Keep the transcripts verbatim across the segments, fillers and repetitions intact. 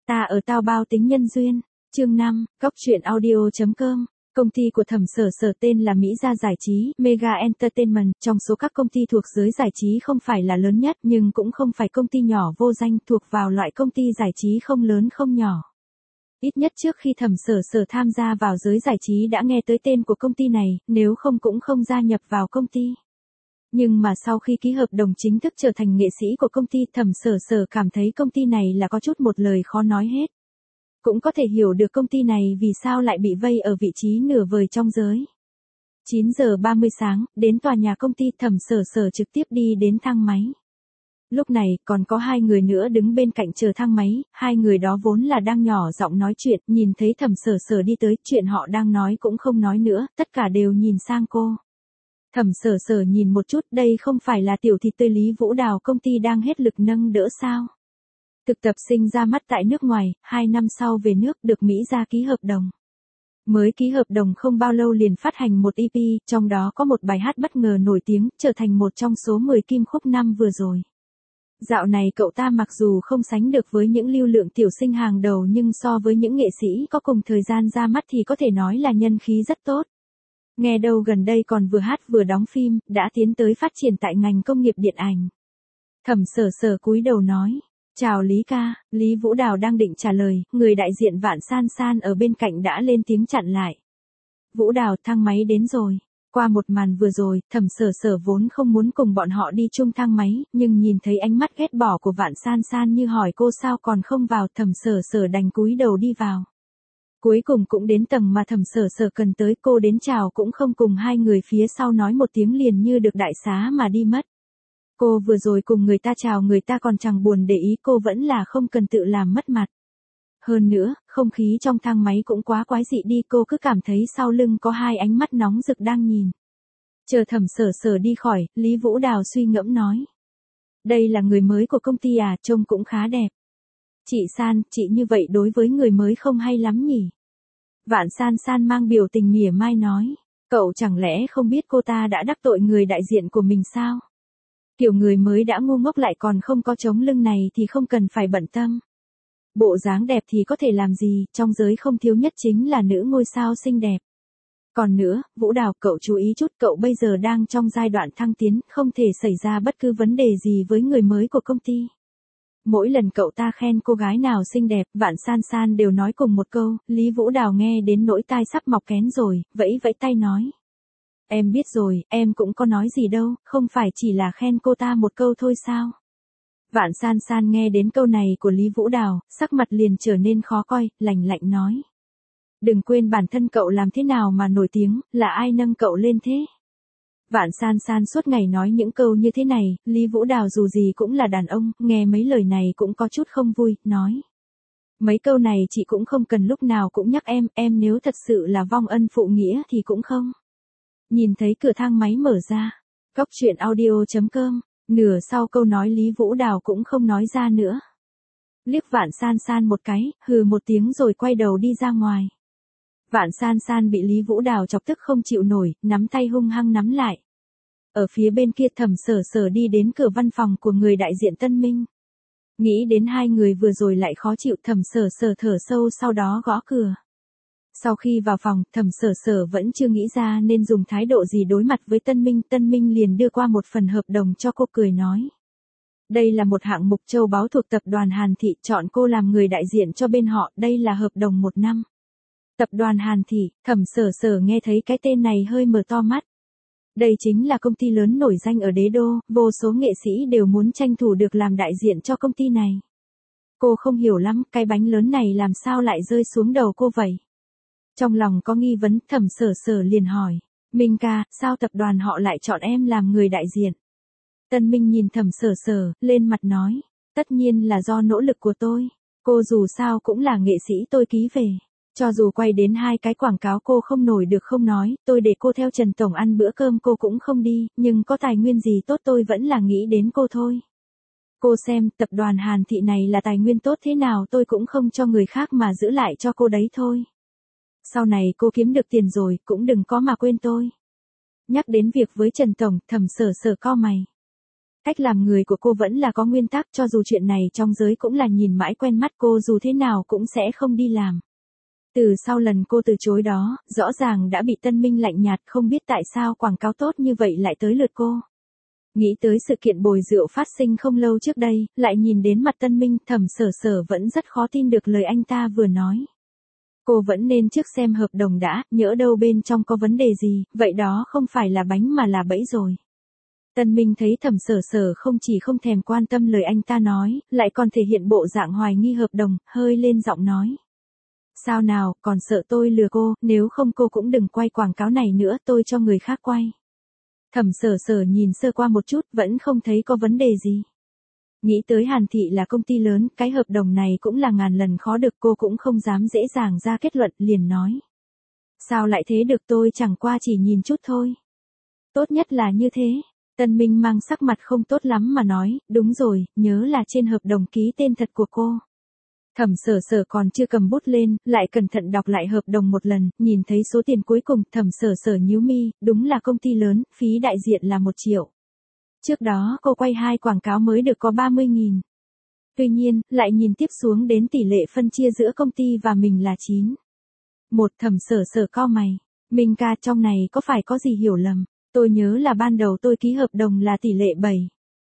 Ta ở tao bao tính nhân duyên. Chương năm, Cóc truyện audio chấm com. Công ty của Thẩm Sở Sở tên là Mỹ Gia Giải trí, Mega Entertainment, trong số các công ty thuộc giới giải trí không phải là lớn nhất nhưng cũng không phải công ty nhỏ vô danh, thuộc vào loại công ty giải trí không lớn không nhỏ. Ít nhất trước khi Thẩm Sở Sở tham gia vào giới giải trí đã nghe tới tên của công ty này, nếu không cũng không gia nhập vào công ty. Nhưng mà sau khi ký hợp đồng chính thức trở thành nghệ sĩ của công ty, Thẩm Sở Sở cảm thấy công ty này là có chút một lời khó nói hết. Cũng có thể hiểu được công ty này vì sao lại bị vây ở vị trí nửa vời trong giới. chín giờ ba mươi sáng, đến tòa nhà công ty, Thẩm Sở Sở trực tiếp đi đến thang máy. Lúc này, còn có hai người nữa đứng bên cạnh chờ thang máy, hai người đó vốn là đang nhỏ giọng nói chuyện, nhìn thấy Thẩm Sở Sở đi tới, chuyện họ đang nói cũng không nói nữa, tất cả đều nhìn sang cô. Thẩm Sở Sở nhìn một chút, đây không phải là tiểu thịt tươi Lý Vũ Đào công ty đang hết lực nâng đỡ sao? Thực tập sinh ra mắt tại nước ngoài, hai năm sau về nước được Mỹ Gia ký hợp đồng. Mới ký hợp đồng không bao lâu liền phát hành một e pê, trong đó có một bài hát bất ngờ nổi tiếng, trở thành một trong số mười kim khúc năm vừa rồi. Dạo này cậu ta mặc dù không sánh được với những lưu lượng tiểu sinh hàng đầu nhưng so với những nghệ sĩ có cùng thời gian ra mắt thì có thể nói là nhân khí rất tốt. Nghe đâu gần đây còn vừa hát vừa đóng phim, đã tiến tới phát triển tại ngành công nghiệp điện ảnh. Thẩm Sở Sở cúi đầu nói. Chào Lý ca, Lý Vũ Đào đang định trả lời, người đại diện Vạn San San ở bên cạnh đã lên tiếng chặn lại. Vũ Đào, thang máy đến rồi. Qua một màn vừa rồi, Thẩm Sở Sở vốn không muốn cùng bọn họ đi chung thang máy, nhưng nhìn thấy ánh mắt ghét bỏ của Vạn San San như hỏi cô sao còn không vào, Thẩm Sở Sở đành cúi đầu đi vào. Cuối cùng cũng đến tầng mà Thẩm Sở Sở cần tới, cô đến chào cũng không cùng hai người phía sau nói một tiếng liền như được đại xá mà đi mất. Cô vừa rồi cùng người ta chào người ta còn chẳng buồn để ý, cô vẫn là không cần tự làm mất mặt. Hơn nữa, không khí trong thang máy cũng quá quái dị đi, cô cứ cảm thấy sau lưng có hai ánh mắt nóng rực đang nhìn. Chờ Thẩm Sở Sở đi khỏi, Lý Vũ Đào suy ngẫm nói. Đây là người mới của công ty à, trông cũng khá đẹp. Chị San, chị như vậy đối với người mới không hay lắm nhỉ? Vạn San San mang biểu tình mỉa mai nói. Cậu chẳng lẽ không biết cô ta đã đắc tội người đại diện của mình sao? Kiểu người mới đã ngu ngốc lại còn không có chống lưng này thì không cần phải bận tâm. Bộ dáng đẹp thì có thể làm gì, trong giới không thiếu nhất chính là nữ ngôi sao xinh đẹp. Còn nữa, Vũ Đào, cậu chú ý chút, cậu bây giờ đang trong giai đoạn thăng tiến, không thể xảy ra bất cứ vấn đề gì với người mới của công ty. Mỗi lần cậu ta khen cô gái nào xinh đẹp, Vạn San San đều nói cùng một câu, Lý Vũ Đào nghe đến nỗi tai sắp mọc kén rồi, vẫy vẫy tay nói. Em biết rồi, em cũng có nói gì đâu, không phải chỉ là khen cô ta một câu thôi sao? Vạn San San nghe đến câu này của Lý Vũ Đào, sắc mặt liền trở nên khó coi, lạnh lạnh nói. Đừng quên bản thân cậu làm thế nào mà nổi tiếng, là ai nâng cậu lên thế? Vạn San San suốt ngày nói những câu như thế này, Lý Vũ Đào dù gì cũng là đàn ông, nghe mấy lời này cũng có chút không vui, nói. Mấy câu này chị cũng không cần lúc nào cũng nhắc em, em nếu thật sự là vong ân phụ nghĩa thì cũng không. Nhìn thấy cửa thang máy mở ra. Cóc truyện audio chấm com. Nửa sau câu nói Lý Vũ Đào cũng không nói ra nữa. Liếc Vạn San San một cái, hừ một tiếng rồi quay đầu đi ra ngoài. Vạn San San bị Lý Vũ Đào chọc tức không chịu nổi, nắm tay hung hăng nắm lại. Ở phía bên kia Thẩm Sở Sở đi đến cửa văn phòng của người đại diện Tân Minh. Nghĩ đến hai người vừa rồi lại khó chịu, Thẩm Sở Sở thở sâu sau đó gõ cửa. Sau khi vào phòng, Thẩm Sở Sở vẫn chưa nghĩ ra nên dùng thái độ gì đối mặt với Tân Minh, Tân Minh liền đưa qua một phần hợp đồng cho cô, cười nói. Đây là một hạng mục châu báu thuộc tập đoàn Hàn Thị, chọn cô làm người đại diện cho bên họ, đây là hợp đồng một năm. Tập đoàn Hàn Thị, Thẩm Sở Sở nghe thấy cái tên này hơi mở to mắt. Đây chính là công ty lớn nổi danh ở đế đô, vô số nghệ sĩ đều muốn tranh thủ được làm đại diện cho công ty này. Cô không hiểu lắm, cái bánh lớn này làm sao lại rơi xuống đầu cô vậy? Trong lòng có nghi vấn, Thẩm Sở Sở liền hỏi. Minh ca, sao tập đoàn họ lại chọn em làm người đại diện? Tân Minh nhìn Thẩm Sở Sở, lên mặt nói. Tất nhiên là do nỗ lực của tôi. Cô dù sao cũng là nghệ sĩ tôi ký về. Cho dù quay đến hai cái quảng cáo cô không nổi được không nói, tôi để cô theo Trần Tổng ăn bữa cơm cô cũng không đi, nhưng có tài nguyên gì tốt tôi vẫn là nghĩ đến cô thôi. Cô xem, tập đoàn Hàn Thị này là tài nguyên tốt thế nào tôi cũng không cho người khác mà giữ lại cho cô đấy thôi. Sau này cô kiếm được tiền rồi, cũng đừng có mà quên tôi. Nhắc đến việc với Trần Tổng, Thẩm Sở Sở cau mày. Cách làm người của cô vẫn là có nguyên tắc, cho dù chuyện này trong giới cũng là nhìn mãi quen mắt, cô dù thế nào cũng sẽ không đi làm. Từ sau lần cô từ chối đó, rõ ràng đã bị Tân Minh lạnh nhạt, không biết tại sao quảng cáo tốt như vậy lại tới lượt cô. Nghĩ tới sự kiện bồi rượu phát sinh không lâu trước đây, lại nhìn đến mặt Tân Minh, Thẩm Sở Sở vẫn rất khó tin được lời anh ta vừa nói. Cô vẫn nên trước xem hợp đồng đã, nhỡ đâu bên trong có vấn đề gì, vậy đó không phải là bánh mà là bẫy rồi. Tân Minh thấy Thẩm Sở Sở không chỉ không thèm quan tâm lời anh ta nói, lại còn thể hiện bộ dạng hoài nghi hợp đồng, hơi lên giọng nói. Sao nào, còn sợ tôi lừa cô, nếu không cô cũng đừng quay quảng cáo này nữa, tôi cho người khác quay. Thẩm Sở Sở nhìn sơ qua một chút, vẫn không thấy có vấn đề gì. Nghĩ tới Hàn Thị là công ty lớn, cái hợp đồng này cũng là ngàn lần khó được, cô cũng không dám dễ dàng ra kết luận, liền nói. Sao lại thế được, tôi chẳng qua chỉ nhìn chút thôi. Tốt nhất là như thế. Tân Minh mang sắc mặt không tốt lắm mà nói, đúng rồi, nhớ là trên hợp đồng ký tên thật của cô. Thẩm Sở Sở còn chưa cầm bút lên, lại cẩn thận đọc lại hợp đồng một lần, nhìn thấy số tiền cuối cùng, Thẩm Sở Sở nhíu mi, đúng là công ty lớn, phí đại diện là một triệu. Trước đó cô quay hai quảng cáo mới được có ba mươi nghìn. Tuy nhiên, lại nhìn tiếp xuống đến tỷ lệ phân chia giữa công ty và mình là chín. Một. Thẩm Sở Sở cau mày. Minh ca, trong này có phải có gì hiểu lầm? Tôi nhớ là ban đầu tôi ký hợp đồng là tỷ lệ bảy.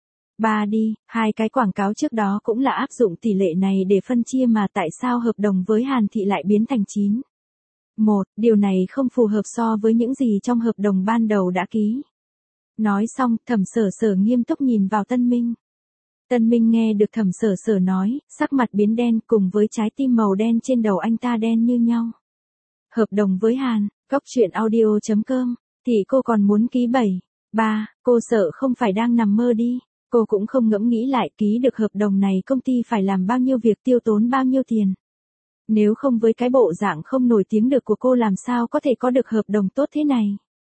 Ba đi, hai cái quảng cáo trước đó cũng là áp dụng tỷ lệ này để phân chia mà tại sao hợp đồng với Hàn Thị lại biến thành chín? Một, điều này không phù hợp so với những gì trong hợp đồng ban đầu đã ký. Nói xong, Thẩm Sở Sở nghiêm túc nhìn vào Tân Minh. Tân Minh nghe được Thẩm Sở Sở nói, sắc mặt biến đen cùng với trái tim màu đen trên đầu anh ta đen như nhau. Hợp đồng với Hàn, Cóc Truyện Audio chấm com, thì cô còn muốn ký bảy. Ba, cô sợ không phải đang nằm mơ đi. Cô cũng không ngẫm nghĩ lại ký được hợp đồng này công ty phải làm bao nhiêu việc, tiêu tốn bao nhiêu tiền. Nếu không với cái bộ dạng không nổi tiếng được của cô làm sao có thể có được hợp đồng tốt thế này.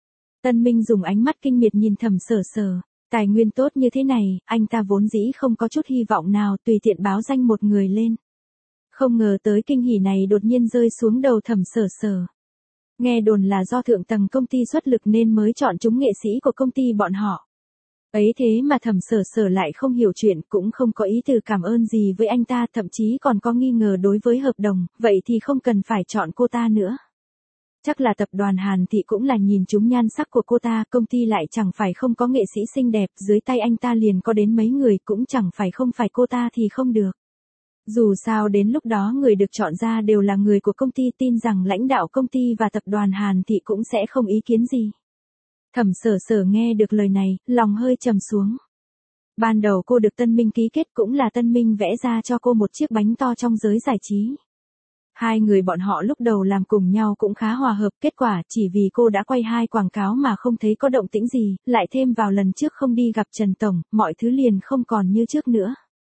Tân Minh dùng ánh mắt kinh miệt nhìn Thẩm Sở Sở. Tài nguyên tốt như thế này, anh ta vốn dĩ không có chút hy vọng nào, tùy tiện báo danh một người lên. Không ngờ tới kinh hỉ này đột nhiên rơi xuống đầu Thẩm Sở Sở. Nghe đồn là do thượng tầng công ty xuất lực nên mới chọn chúng nghệ sĩ của công ty bọn họ. Ấy thế mà Thẩm Sở Sở lại không hiểu chuyện, cũng không có ý từ cảm ơn gì với anh ta, thậm chí còn có nghi ngờ đối với hợp đồng, vậy thì không cần phải chọn cô ta nữa. Chắc là tập đoàn Hàn Thị cũng là nhìn trúng nhan sắc của cô ta, công ty lại chẳng phải không có nghệ sĩ xinh đẹp, dưới tay anh ta liền có đến mấy người, cũng chẳng phải không phải cô ta thì không được. Dù sao đến lúc đó người được chọn ra đều là người của công ty, tin rằng lãnh đạo công ty và tập đoàn Hàn Thị cũng sẽ không ý kiến gì. Thẩm Sở Sở nghe được lời này, lòng hơi trầm xuống. Ban đầu cô được Tân Minh ký kết cũng là Tân Minh vẽ ra cho cô một chiếc bánh to trong giới giải trí. Hai người bọn họ lúc đầu làm cùng nhau cũng khá hòa hợp, kết quả chỉ vì cô đã quay hai quảng cáo mà không thấy có động tĩnh gì, lại thêm vào lần trước không đi gặp Trần Tổng, mọi thứ liền không còn như trước nữa.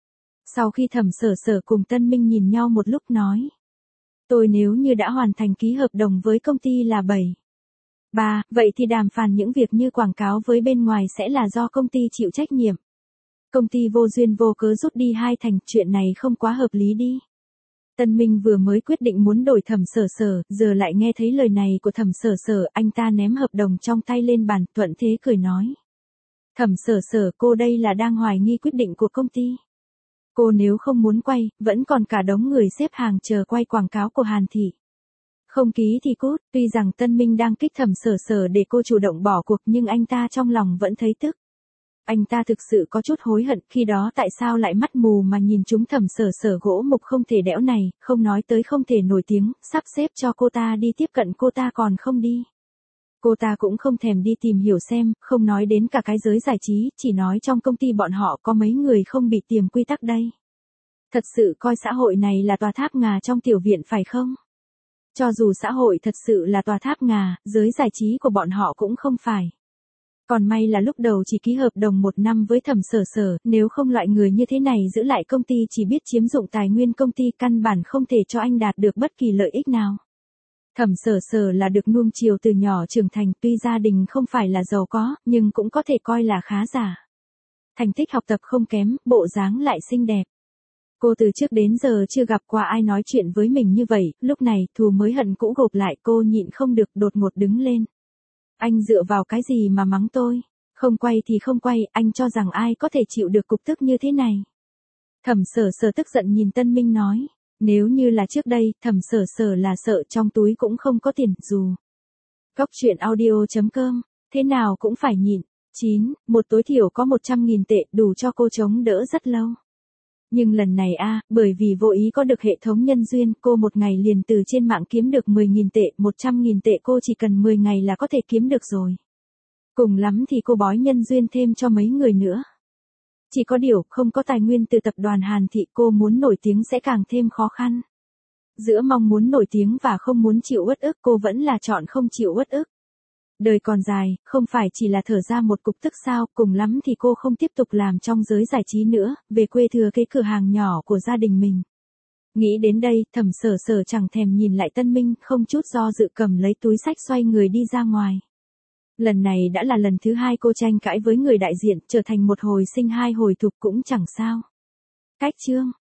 Sau khi Thẩm Sở Sở cùng Tân Minh nhìn nhau một lúc nói. Tôi nếu như đã hoàn thành ký hợp đồng với công ty là bảy. Ba, vậy thì đàm phán những việc như quảng cáo với bên ngoài sẽ là do công ty chịu trách nhiệm. Công ty vô duyên vô cớ rút đi hai thành, chuyện này không quá hợp lý đi. Tân Minh vừa mới quyết định muốn đổi Thẩm Sở Sở, giờ lại nghe thấy lời này của Thẩm Sở Sở, anh ta ném hợp đồng trong tay lên bàn, thuận thế cười nói. Thẩm Sở Sở, cô đây là đang hoài nghi quyết định của công ty. Cô nếu không muốn quay, vẫn còn cả đống người xếp hàng chờ quay quảng cáo của Hàn Thị. Không ký thì cút, tuy rằng Tân Minh đang kích Thẩm Sở Sở để cô chủ động bỏ cuộc nhưng anh ta trong lòng vẫn thấy tức. Anh ta thực sự có chút hối hận, khi đó tại sao lại mắt mù mà nhìn chúng Thẩm Sở Sở gỗ mục không thể đẽo này, không nói tới không thể nổi tiếng, sắp xếp cho cô ta đi tiếp cận cô ta còn không đi. Cô ta cũng không thèm đi tìm hiểu xem, không nói đến cả cái giới giải trí, chỉ nói trong công ty bọn họ có mấy người không bị tiềm quy tắc đây. Thật sự coi xã hội này là tòa tháp ngà trong tiểu viện phải không? Cho dù xã hội thật sự là tòa tháp ngà, giới giải trí của bọn họ cũng không phải. Còn may là lúc đầu chỉ ký hợp đồng một năm với Thẩm Sở Sở, nếu không loại người như thế này giữ lại công ty chỉ biết chiếm dụng tài nguyên công ty, căn bản không thể cho anh đạt được bất kỳ lợi ích nào. Thẩm Sở Sở là được nuông chiều từ nhỏ trưởng thành, tuy gia đình không phải là giàu có, nhưng cũng có thể coi là khá giả. Thành tích học tập không kém, bộ dáng lại xinh đẹp. Cô từ trước đến giờ chưa gặp qua ai nói chuyện với mình như vậy, lúc này thù mới hận cũ gộp lại, cô nhịn không được đột ngột đứng lên. Anh dựa vào cái gì mà mắng tôi? Không quay thì không quay, anh cho rằng ai có thể chịu được cục tức như thế này. Thẩm Sở Sở tức giận nhìn Tân Minh nói, nếu như là trước đây, Thẩm Sở Sở là sợ trong túi cũng không có tiền, dù. Góc truyện audio.com, thế nào cũng phải nhịn. chín. Một tối thiểu có một trăm nghìn tệ đủ cho cô chống đỡ rất lâu. Nhưng lần này a, bởi vì vô ý có được hệ thống nhân duyên, cô một ngày liền từ trên mạng kiếm được mười nghìn tệ, một trăm nghìn tệ cô chỉ cần mười ngày là có thể kiếm được rồi. Cùng lắm thì cô bói nhân duyên thêm cho mấy người nữa. Chỉ có điều, không có tài nguyên từ tập đoàn Hàn Thị, cô muốn nổi tiếng sẽ càng thêm khó khăn. Giữa mong muốn nổi tiếng và không muốn chịu uất ức, cô vẫn là chọn không chịu uất ức. Đời còn dài, không phải chỉ là thở ra một cục tức sao, cùng lắm thì cô không tiếp tục làm trong giới giải trí nữa, về quê thừa cái cửa hàng nhỏ của gia đình mình. Nghĩ đến đây, Thẩm Sở Sở chẳng thèm nhìn lại Tân Minh, không chút do dự cầm lấy túi xách xoay người đi ra ngoài. Lần này đã là lần thứ hai cô tranh cãi với người đại diện, trở thành một hồi sinh hai hồi thục cũng chẳng sao. Cách chương